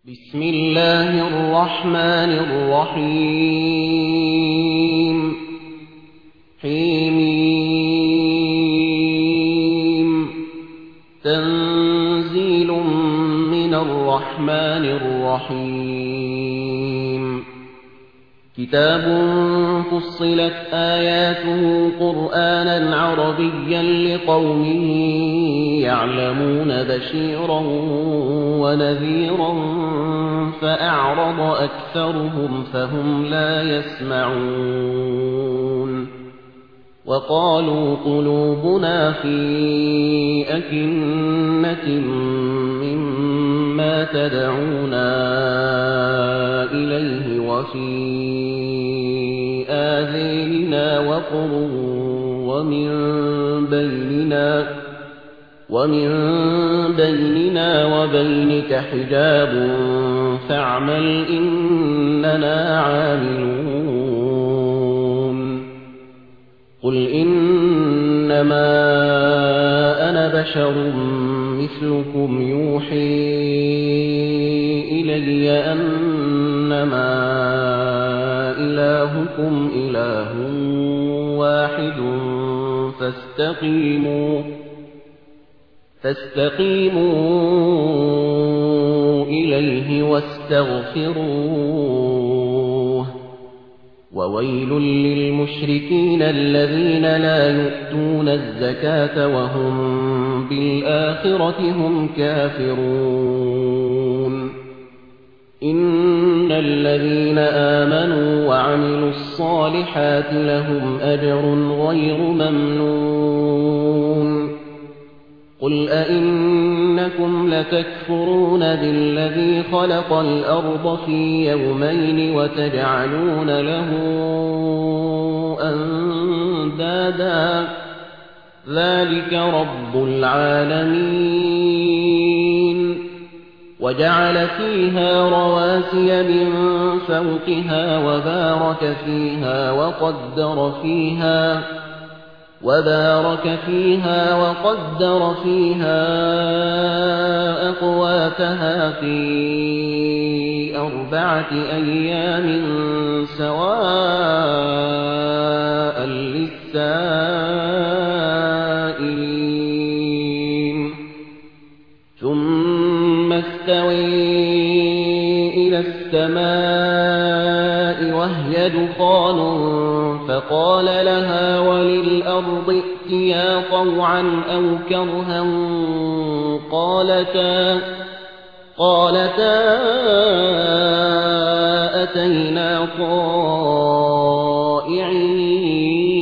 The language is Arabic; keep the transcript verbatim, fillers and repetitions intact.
بسم الله الرحمن الرحيم حميم تنزيل من الرحمن الرحيم كتاب فصلت آياته قرآنا عربيا لقوم يعلمون بشيرا ونذيرا فأعرض أكثرهم فهم لا يسمعون وقالوا قلوبنا في أكنة مما تدعونا إليه وفي آذاننا وقر ومن بيننا ومن بيننا وبينك حجاب فاعمل إننا عاملون قل إنما أنا بشر مثلكم يوحي إلي أنما إلهكم إله واحد فاستقيموا فاستقيموا إليه واستغفروه وويل للمشركين الذين لا يؤتون الزكاة وهم بالآخرة هم كافرون إن الذين آمنوا وعملوا الصالحات لهم أجر غير ممنون قل أئنكم لتكفرون بالذي خلق الأرض في يومين وتجعلون له أندادا ذلك رب العالمين وجعل فيها رواسي من فوقها وبارك فيها وقدر فيها وبارك فيها وقدر فيها أقواتها في أربعة أيام سواء للسائلين ثم استوي إلى السماء وهي دخان فقال لها وللأرض ائتيا طوعا أو كرها قالتا قالتا أتينا طائعين